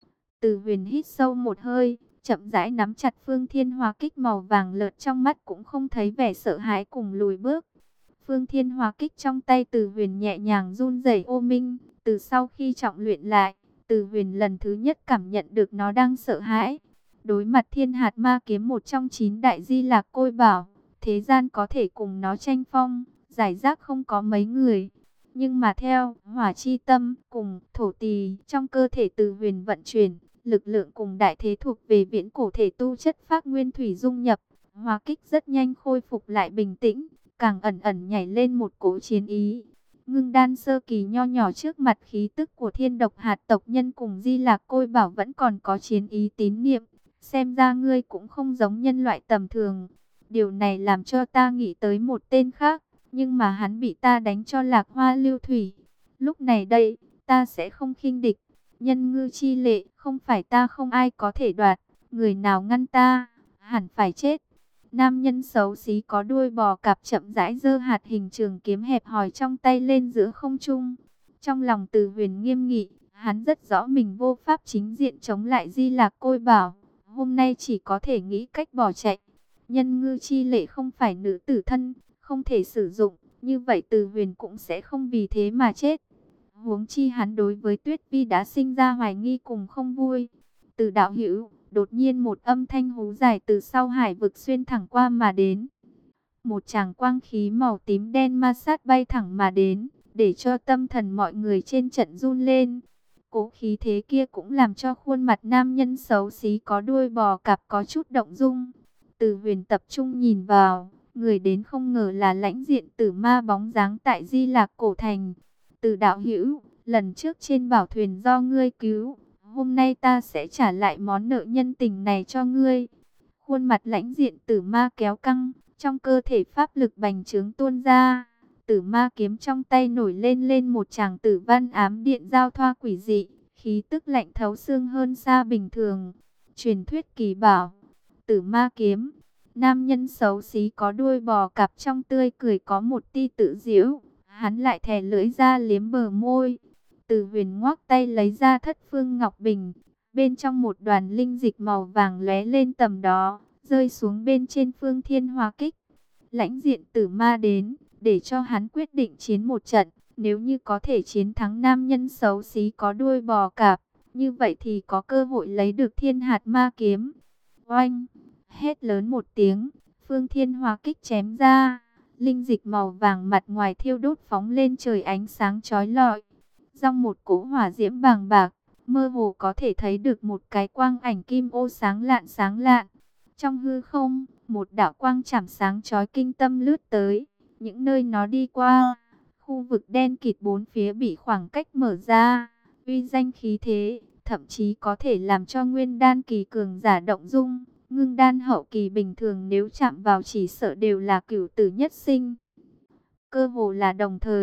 Từ Huyền hít sâu một hơi, chậm rãi nắm chặt Phương Thiên Hỏa Kích màu vàng lợt, trong mắt cũng không thấy vẻ sợ hãi cùng lùi bước. Phương Thiên Hỏa Kích trong tay Từ Huyền nhẹ nhàng run rẩy ô minh, từ sau khi trọng luyện lại, Từ Huyền lần thứ nhất cảm nhận được nó đang sợ hãi. Đối mặt Thiên Hạt Ma Kiếm, một trong chín đại Di Lạc Côi Bảo, thế gian có thể cùng nó tranh phong, giải rác không có mấy người. Nhưng mà theo hỏa chi tâm cùng thổ tỳ trong cơ thể Từ Huyền vận chuyển, lực lượng cùng đại thế thuộc về viễn cổ thể tu chất phác nguyên thủy dung nhập, Hỏa Kích rất nhanh khôi phục lại bình tĩnh, càng ẩn ẩn nhảy lên một cỗ chiến ý. Ngưng đan sơ kỳ nho nhỏ trước mặt khí tức của thiên độc hạt tộc nhân cùng Di Lạc Côi Bảo vẫn còn có chiến ý tín niệm, xem ra ngươi cũng không giống nhân loại tầm thường. Điều này làm cho ta nghĩ tới một tên khác, nhưng mà hắn bị ta đánh cho lạc hoa lưu thủy. Lúc này đây, ta sẽ không khinh địch. Nhân ngư chi lệ, không phải ta không ai có thể đoạt. Người nào ngăn ta, hẳn phải chết. Nam nhân xấu xí có đuôi bò cạp chậm rãi giơ hạt hình trường kiếm hẹp hòi trong tay lên giữa không trung. Trong lòng Từ Huyền nghiêm nghị, hắn rất rõ mình vô pháp chính diện chống lại Di Lạc Côi Bảo. Hôm nay chỉ có thể nghĩ cách bỏ chạy. Nhân ngư chi lệ không phải nữ tử thân, không thể sử dụng, như vậy Từ Huyền cũng sẽ không vì thế mà chết. Huống chi hắn đối với Tuyết Vi đã sinh ra hoài nghi cùng không vui. Từ đạo hữu, đột nhiên một âm thanh hú dài từ sau hải vực xuyên thẳng qua mà đến. Một tràng quang khí màu tím đen ma sát bay thẳng mà đến, để cho tâm thần mọi người trên trận run lên. Cố khí thế kia cũng làm cho khuôn mặt nam nhân xấu xí có đuôi bò cạp có chút động dung. Từ Huyền tập trung nhìn vào, người đến không ngờ là lãnh diện tử ma bóng dáng tại Di Lạc Cổ Thành. Từ đạo hữu, lần trước trên bảo thuyền do ngươi cứu, hôm nay ta sẽ trả lại món nợ nhân tình này cho ngươi. Khuôn mặt lãnh diện tử ma kéo căng, trong cơ thể pháp lực bành trướng tuôn ra. Tử ma kiếm trong tay nổi lên lên một tràng tử văn ám điện giao thoa quỷ dị, khí tức lạnh thấu xương hơn xa bình thường. Truyền thuyết kỳ bảo, tử ma kiếm. Nam nhân xấu xí có đuôi bò cạp trong tươi cười có một tia tự giễu, hắn lại thè lưỡi ra liếm bờ môi. Từ Huyền ngoắc tay lấy ra Thất Phương Ngọc Bình, bên trong một đoàn linh dịch màu vàng lóe lên tầm đó, rơi xuống bên trên Phương Thiên Hỏa Kích. Lãnh diện tử ma đến, để cho hắn quyết định chiến một trận, nếu như có thể chiến thắng nam nhân xấu xí có đuôi bò cạp, như vậy thì có cơ hội lấy được Thiên Hạt Ma Kiếm. Oanh! Hét lớn một tiếng, Phương Thiên Hỏa Kích chém ra, linh dịch màu vàng mặt ngoài thiêu đốt phóng lên trời ánh sáng chói lọi. Trong một cỗ hỏa diễm bàng bạc, mơ hồ có thể thấy được một cái quang ảnh kim ô sáng lạn sáng lạn. Trong hư không, một đạo quang chảm sáng chói kinh tâm lướt tới, những nơi nó đi qua, khu vực đen kịt bốn phía bị khoảng cách mở ra, uy danh khí thế, thậm chí có thể làm cho nguyên đan kỳ cường giả động dung. Ngưng đan hậu kỳ bình thường nếu chạm vào chỉ sợ đều là cửu tử nhất sinh. Cơ hồ là đồng thời,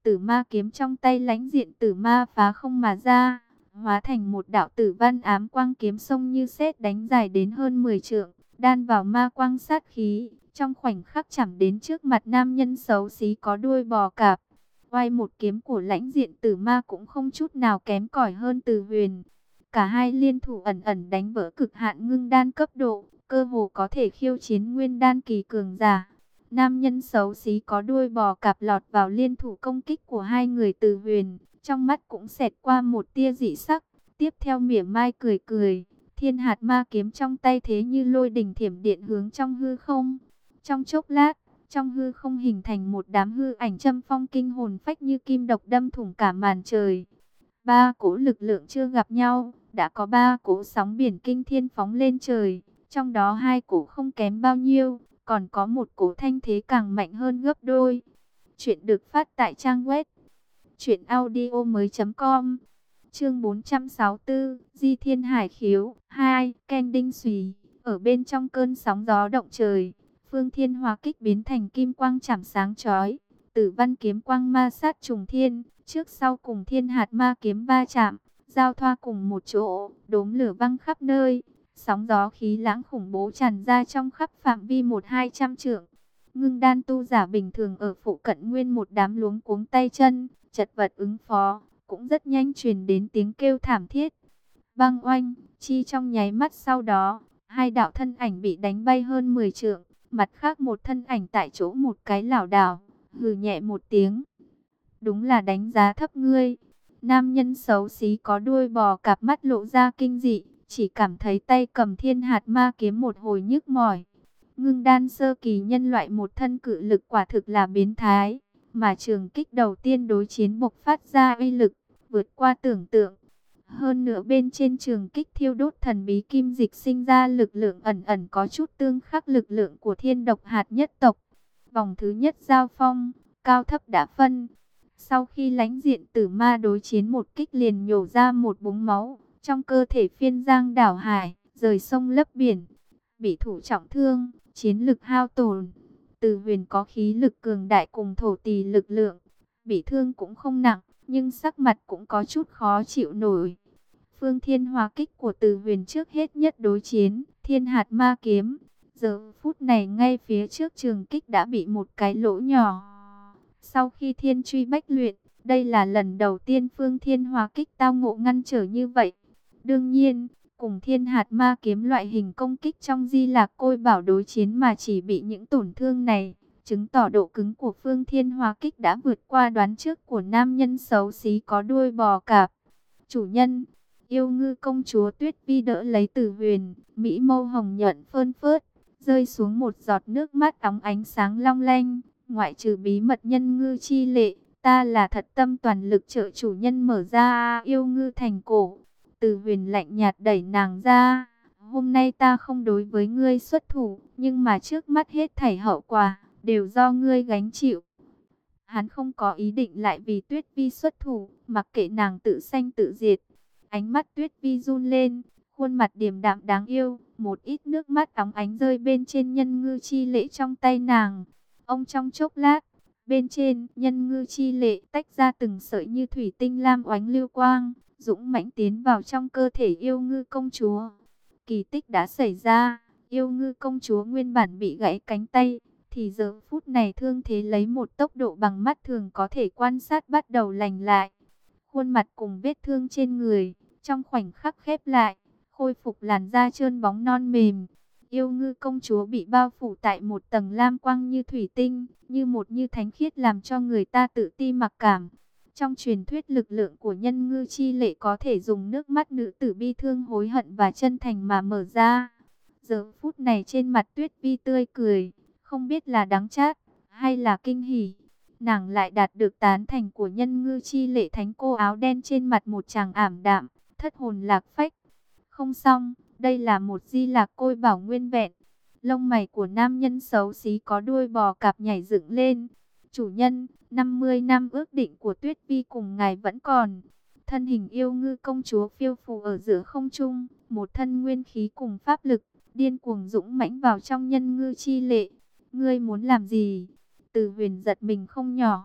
Tử ma kiếm trong tay lãnh diện tử ma phá không mà ra, hóa thành một đạo tử văn ám quang kiếm sông như sét đánh dài đến hơn mười trượng, đan vào ma quang sát khí, trong khoảnh khắc chạm đến trước mặt nam nhân xấu xí có đuôi bò cạp. Oai một kiếm của lãnh diện tử ma cũng không chút nào kém cỏi hơn Từ Huyền. Cả hai liên thủ ẩn ẩn đánh vỡ cực hạn ngưng đan cấp độ, cơ hồ có thể khiêu chiến nguyên đan kỳ cường giả. Nam nhân xấu xí có đuôi bò cạp lọt vào liên thủ công kích của hai người Từ Huyền, trong mắt cũng xẹt qua một tia dị sắc, tiếp theo mỉa mai cười cười, thiên hạt ma kiếm trong tay thế như lôi đình thiểm điện hướng trong hư không. Trong chốc lát, trong hư không hình thành một đám hư ảnh châm phong kinh hồn phách như kim độc đâm thủng cả màn trời. Ba cỗ lực lượng chưa gặp nhau, đã có ba cỗ sóng biển kinh thiên phóng lên trời, trong đó hai cỗ không kém bao nhiêu, còn có một cỗ thanh thế càng mạnh hơn gấp đôi. Chuyện được phát tại trang web truyện audio mới.com. Chương bốn trăm sáu mươi tư, Di Thiên Hải Khiếu hai, Ken Đinh Xùy. Ở bên trong cơn sóng gió động trời, Phương Thiên Hóa Kích biến thành kim quang chảm sáng chói, Tử Văn kiếm quang ma sát trùng thiên, trước sau cùng thiên hạt ma kiếm va chạm, giao thoa cùng một chỗ, đốm lửa văng khắp nơi, sóng gió khí lãng khủng bố tràn ra trong khắp phạm vi một hai trăm trượng. Ngưng đan tu giả bình thường ở phụ cận nguyên một đám luống cuống tay chân, chật vật ứng phó, cũng rất nhanh truyền đến tiếng kêu thảm thiết. Băng oanh, chi trong nháy mắt sau đó, hai đạo thân ảnh bị đánh bay hơn mười trượng, mặt khác một thân ảnh tại chỗ một cái lảo đảo, hừ nhẹ một tiếng. Đúng là đánh giá thấp ngươi. Nam nhân xấu xí có đuôi bò cạp mắt lộ ra kinh dị, chỉ cảm thấy tay cầm thiên hạt ma kiếm một hồi nhức mỏi. Ngưng đan sơ kỳ nhân loại một thân cự lực quả thực là biến thái, mà trường kích đầu tiên đối chiến bộc phát ra uy lực, vượt qua tưởng tượng. Hơn nữa bên trên trường kích thiêu đốt thần bí kim dịch sinh ra lực lượng ẩn ẩn có chút tương khắc lực lượng của thiên độc hạt nhất tộc. Vòng thứ nhất giao phong, cao thấp đã phân. Sau khi lãnh diện tử ma đối chiến một kích liền nhổ ra một búng máu, trong cơ thể phiên giang đảo hải, rời sông lấp biển, bị thủ trọng thương, chiến lực hao tổn. Từ Huyền có khí lực cường đại cùng thổ tỳ lực lượng, bị thương cũng không nặng, nhưng sắc mặt cũng có chút khó chịu nổi. Phương Thiên Hóa Kích của Từ Huyền trước hết nhất đối chiến, thiên hạt ma kiếm. Giờ phút này ngay phía trước trường kích đã bị một cái lỗ nhỏ. Sau khi thiên truy bách luyện, đây là lần đầu tiên Phương Thiên Hóa Kích tao ngộ ngăn trở như vậy. Đương nhiên, cùng thiên hạt ma kiếm loại hình công kích trong Di Lạc Côi Bảo đối chiến mà chỉ bị những tổn thương này, chứng tỏ độ cứng của Phương Thiên Hóa Kích đã vượt qua đoán trước của nam nhân xấu xí có đuôi bò cạp. Chủ nhân, yêu ngư công chúa Tuyết Vi đỡ lấy Từ Huyền, mỹ mâu hồng nhuận phơn phớt, rơi xuống một giọt nước mắt óng ánh sáng long lanh. Ngoại trừ bí mật nhân ngư chi lệ, ta là thật tâm toàn lực trợ chủ nhân mở ra yêu ngư thành cổ. Từ Huyền lạnh nhạt đẩy nàng ra. Hôm nay ta không đối với ngươi xuất thủ, nhưng mà trước mắt hết thảy hậu quả, đều do ngươi gánh chịu. Hắn không có ý định lại vì Tuyết Vi xuất thủ, mặc kệ nàng tự sanh tự diệt. Ánh mắt Tuyết Vi run lên, khuôn mặt điềm đạm đáng yêu, một ít nước mắt óng ánh rơi bên trên nhân ngư chi lễ trong tay nàng. Ông trong chốc lát, bên trên nhân ngư chi lệ tách ra từng sợi như thủy tinh lam oánh lưu quang, dũng mãnh tiến vào trong cơ thể yêu ngư công chúa. Kỳ tích đã xảy ra, yêu ngư công chúa nguyên bản bị gãy cánh tay, thì giờ phút này thương thế lấy một tốc độ bằng mắt thường có thể quan sát bắt đầu lành lại. Khuôn mặt cùng vết thương trên người, trong khoảnh khắc khép lại, khôi phục làn da trơn bóng non mềm. Yêu ngư công chúa bị bao phủ tại một tầng lam quang như thủy tinh, như một như thánh khiết làm cho người ta tự ti mặc cảm. Trong truyền thuyết lực lượng của nhân ngư chi lệ có thể dùng nước mắt nữ tử bi thương hối hận và chân thành mà mở ra. Giờ phút này trên mặt Tuyết Vi tươi cười, không biết là đắng chát hay là kinh hỉ. Nàng lại đạt được tán thành của nhân ngư chi lệ thánh cô áo đen trên mặt một chàng ảm đạm, thất hồn lạc phách. Không xong, đây là một Di Lạc Côi Bảo nguyên vẹn. Lông mày của nam nhân xấu xí có đuôi bò cạp nhảy dựng lên. Chủ nhân, năm mươi năm ước định của Tuyết Vi cùng ngài vẫn còn. Thân hình yêu ngư công chúa phiêu phù ở giữa không trung, một thân nguyên khí cùng pháp lực, điên cuồng dũng mãnh vào trong nhân ngư chi lệ. Ngươi muốn làm gì? Từ Huyền giật mình không nhỏ.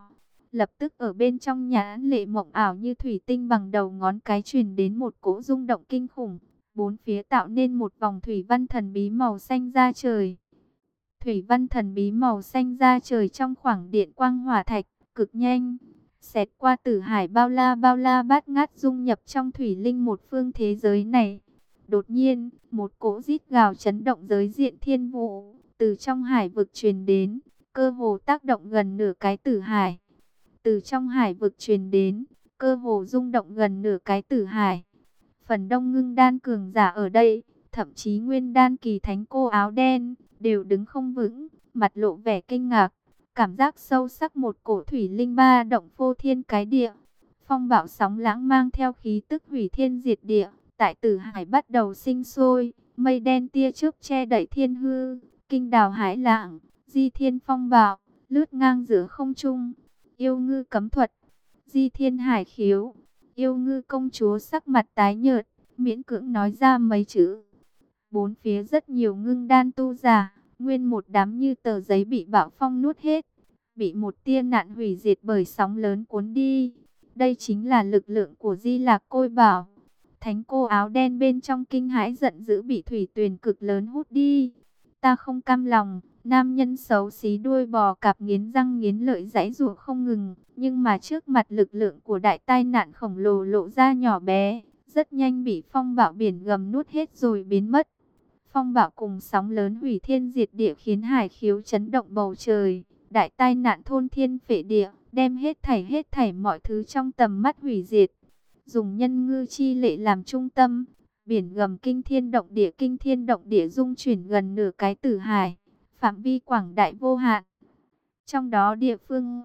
Lập tức ở bên trong nhãn lệ mộng ảo như thủy tinh bằng đầu ngón cái truyền đến một cỗ rung động kinh khủng. Bốn phía tạo nên một vòng thủy văn thần bí màu xanh da trời. Thủy văn thần bí màu xanh da trời trong khoảng điện quang hỏa thạch, cực nhanh, xẹt qua tử hải bao la bao la bát ngát dung nhập trong thủy linh một phương thế giới này. Đột nhiên, một cỗ rít gào chấn động giới diện thiên vũ, từ trong hải vực truyền đến, cơ hồ tác động gần nửa cái tử hải. Từ trong hải vực truyền đến, cơ hồ rung động gần nửa cái tử hải. Phần đông ngưng đan cường giả ở đây, thậm chí nguyên đan kỳ thánh cô áo đen, đều đứng không vững, mặt lộ vẻ kinh ngạc. Cảm giác sâu sắc một cổ thủy linh ba động phô thiên cái địa. Phong bạo sóng lãng mang theo khí tức hủy thiên diệt địa, tại tử hải bắt đầu sinh sôi, mây đen tia chớp che đậy thiên hư, kinh đào hải lạng, di thiên phong bạo, lướt ngang giữa không trung. Yêu ngư cấm thuật, di thiên hải khiếu. Yêu ngư công chúa sắc mặt tái nhợt, miễn cưỡng nói ra mấy chữ. Bốn phía rất nhiều ngưng đan tu giả, nguyên một đám như tờ giấy bị bão phong nuốt hết, bị một tia nạn hủy diệt bởi sóng lớn cuốn đi. Đây chính là lực lượng của Di Lạc Côi Bảo. Thánh cô áo đen bên trong kinh hãi giận dữ bị thủy tuyền cực lớn hút đi. Ta không cam lòng. Nam nhân xấu xí đuôi bò cạp nghiến răng nghiến lợi giãy giụa không ngừng, nhưng mà trước mặt lực lượng của đại tai nạn khổng lồ lộ ra nhỏ bé, rất nhanh bị phong bạo biển gầm nuốt hết rồi biến mất. Phong bạo cùng sóng lớn hủy thiên diệt địa khiến hải khiếu chấn động bầu trời, đại tai nạn thôn thiên phệ địa, đem hết thảy hết thảy mọi thứ trong tầm mắt hủy diệt. Dùng nhân ngư chi lệ làm trung tâm, biển gầm kinh thiên động địa kinh thiên động địa dung chuyển gần nửa cái tử hải. Phạm vi quảng đại vô hạn. Trong đó địa phương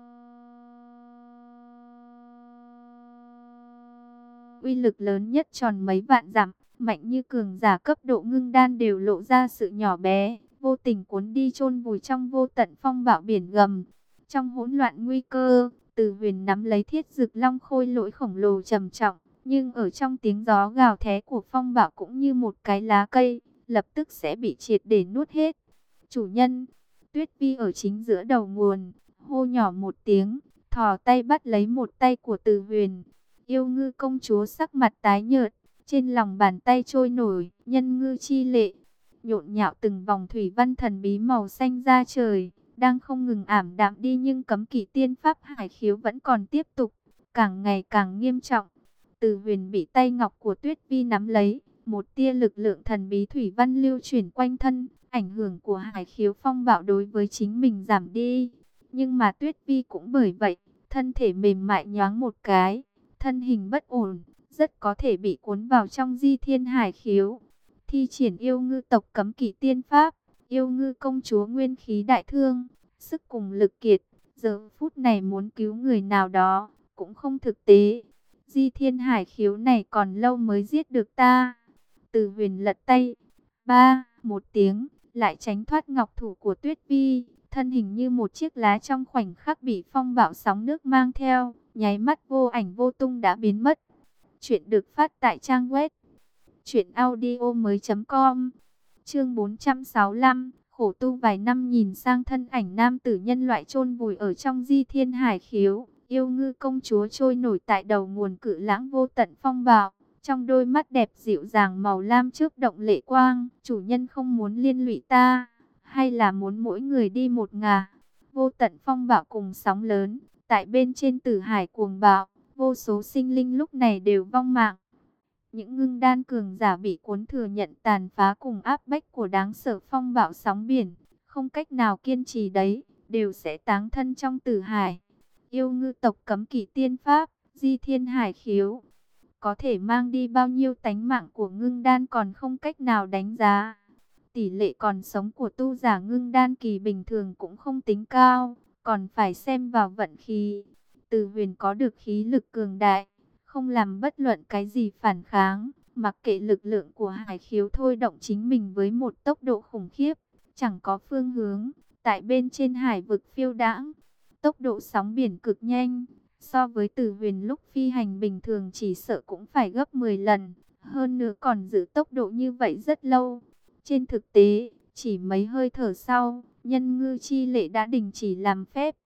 uy lực lớn nhất tròn mấy vạn dặm, mạnh như cường giả cấp độ ngưng đan đều lộ ra sự nhỏ bé, vô tình cuốn đi chôn vùi trong vô tận phong bạo biển gầm. Trong hỗn loạn nguy cơ, Từ Huyền nắm lấy thiết dực long khôi lỗi khổng lồ trầm trọng, nhưng ở trong tiếng gió gào thét của phong bạo cũng như một cái lá cây, lập tức sẽ bị triệt để nuốt hết. Chủ nhân, Tuyết Vi ở chính giữa đầu nguồn, hô nhỏ một tiếng, thò tay bắt lấy một tay của Từ Huyền. Yêu ngư công chúa sắc mặt tái nhợt, trên lòng bàn tay trôi nổi, nhân ngư chi lệ, nhộn nhạo từng vòng thủy văn thần bí màu xanh da trời, đang không ngừng ảm đạm đi nhưng cấm kỵ tiên pháp hải khiếu vẫn còn tiếp tục, càng ngày càng nghiêm trọng. Từ Huyền bị tay ngọc của Tuyết Vi nắm lấy, một tia lực lượng thần bí thủy văn lưu chuyển quanh thân. Ảnh hưởng của hải khiếu phong bạo đối với chính mình giảm đi. Nhưng mà Tuyết Vi cũng bởi vậy, thân thể mềm mại nhoáng một cái, thân hình bất ổn, rất có thể bị cuốn vào trong di thiên hải khiếu. Thi triển yêu ngư tộc cấm kỵ tiên pháp, yêu ngư công chúa nguyên khí đại thương, sức cùng lực kiệt, giờ phút này muốn cứu người nào đó, cũng không thực tế. Di thiên hải khiếu này còn lâu mới giết được ta. Từ Huyền lật tay, ba, một tiếng, lại tránh thoát ngọc thủ của Tuyết Vi, thân hình như một chiếc lá trong khoảnh khắc bị phong bạo sóng nước mang theo, nháy mắt vô ảnh vô tung đã biến mất. Chuyện được phát tại trang web truyện audio mới chấm com. Chương bốn trăm sáu mươi lăm, khổ tu vài năm nhìn sang thân ảnh nam tử nhân loại chôn vùi ở trong di thiên hải khiếu, yêu ngư công chúa trôi nổi tại đầu nguồn cự lãng vô tận phong bạo. Trong đôi mắt đẹp dịu dàng màu lam chớp động lệ quang, chủ nhân không muốn liên lụy ta, hay là muốn mỗi người đi một ngả. Vô tận phong bạo cùng sóng lớn, tại bên trên tử hải cuồng bạo, vô số sinh linh lúc này đều vong mạng. Những ngưng đan cường giả bị cuốn thừa nhận tàn phá cùng áp bách của đáng sợ phong bạo sóng biển, không cách nào kiên trì đấy, đều sẽ táng thân trong tử hải. Yêu ngư tộc cấm kỵ tiên pháp, di thiên hải khiếu, có thể mang đi bao nhiêu tánh mạng của ngưng đan còn không cách nào đánh giá. Tỷ lệ còn sống của tu giả ngưng đan kỳ bình thường cũng không tính cao, còn phải xem vào vận khí. Từ Huyền có được khí lực cường đại, không làm bất luận cái gì phản kháng, mặc kệ lực lượng của hải khiếu thôi động chính mình với một tốc độ khủng khiếp, chẳng có phương hướng, tại bên trên hải vực phiêu đãng, tốc độ sóng biển cực nhanh. So với Từ Huyền lúc phi hành bình thường chỉ sợ cũng phải gấp mười lần, hơn nữa còn giữ tốc độ như vậy rất lâu. Trên thực tế, chỉ mấy hơi thở sau, nhân ngư chi lệ đã đình chỉ làm phép.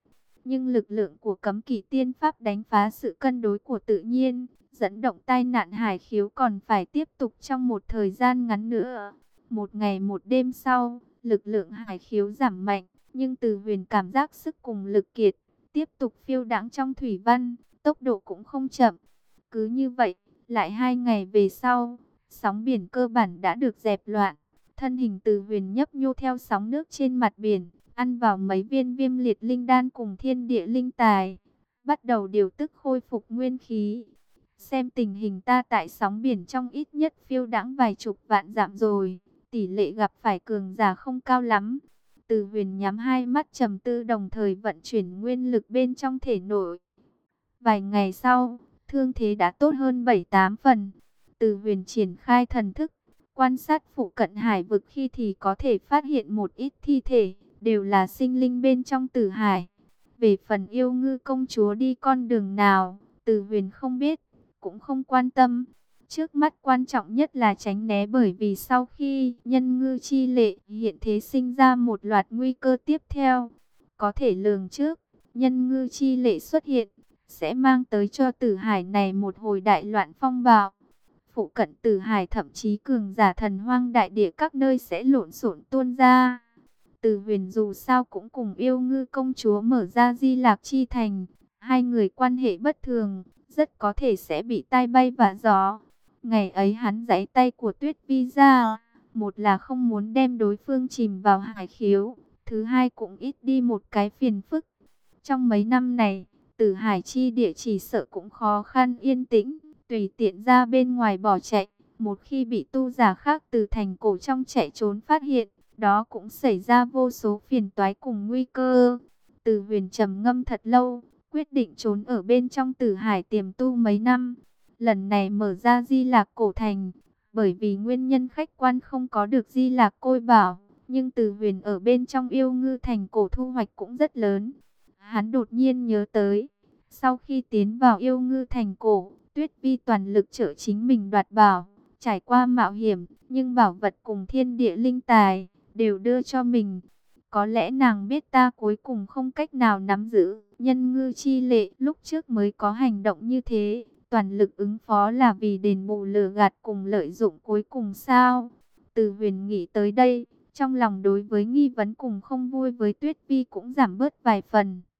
Nhưng lực lượng của cấm kỵ tiên pháp đánh phá sự cân đối của tự nhiên, dẫn động tai nạn hải khiếu còn phải tiếp tục trong một thời gian ngắn nữa. Một ngày một đêm sau, lực lượng hải khiếu giảm mạnh, nhưng Từ Huyền cảm giác sức cùng lực kiệt, tiếp tục phiêu đãng trong thủy văn, tốc độ cũng không chậm. Cứ như vậy, lại hai ngày về sau, sóng biển cơ bản đã được dẹp loạn. Thân hình Từ Huyền nhấp nhô theo sóng nước trên mặt biển, ăn vào mấy viên viêm liệt linh đan cùng thiên địa linh tài, bắt đầu điều tức khôi phục nguyên khí. Xem tình hình ta tại sóng biển trong ít nhất phiêu đãng vài chục vạn dặm rồi, tỷ lệ gặp phải cường giả không cao lắm. Từ Huyền nhắm hai mắt trầm tư, đồng thời vận chuyển nguyên lực bên trong thể nội. Vài ngày sau, thương thế đã tốt hơn bảy tám phần. Từ Huyền triển khai thần thức, quan sát phụ cận hải vực, khi thì có thể phát hiện một ít thi thể, đều là sinh linh bên trong tử hải. Về phần yêu ngư công chúa đi con đường nào, Từ Huyền không biết, cũng không quan tâm. Trước mắt quan trọng nhất là tránh né, bởi vì sau khi nhân ngư chi lệ hiện thế sinh ra một loạt nguy cơ tiếp theo. Có thể lường trước, nhân ngư chi lệ xuất hiện, sẽ mang tới cho tử hải này một hồi đại loạn phong bạo. Phụ cận tử hải thậm chí cường giả thần hoang đại địa các nơi sẽ lộn xộn tuôn ra. Từ Huyền dù sao cũng cùng yêu ngư công chúa mở ra Di Lạc Chi Thành. Hai người quan hệ bất thường, rất có thể sẽ bị tai bay vạ gió. Ngày ấy hắn giãy tay của Tuyết Vi ra, một là không muốn đem đối phương chìm vào hải khiếu, thứ hai cũng ít đi một cái phiền phức. Trong mấy năm này, Tử Hải chi địa chỉ sợ cũng khó khăn yên tĩnh, tùy tiện ra bên ngoài bỏ chạy, một khi bị tu giả khác từ thành cổ trong chạy trốn phát hiện, đó cũng xảy ra vô số phiền toái cùng nguy cơ. Từ Huyền trầm ngâm thật lâu, quyết định trốn ở bên trong Tử Hải tiềm tu mấy năm. Lần này mở ra Di Lạc cổ thành, bởi vì nguyên nhân khách quan không có được Di Lạc côi bảo, nhưng Từ Huyền ở bên trong yêu ngư thành cổ thu hoạch cũng rất lớn. Hắn đột nhiên nhớ tới, sau khi tiến vào yêu ngư thành cổ, Tuyết Vi toàn lực trợ chính mình đoạt bảo, trải qua mạo hiểm, nhưng bảo vật cùng thiên địa linh tài đều đưa cho mình. Có lẽ nàng biết ta cuối cùng không cách nào nắm giữ nhân ngư chi lệ, lúc trước mới có hành động như thế, toàn lực ứng phó là vì đền bù lừa gạt cùng lợi dụng cuối cùng sao? Từ Huyền nghĩ tới đây, trong lòng đối với nghi vấn cùng không vui với Tuyết Vi cũng giảm bớt vài phần.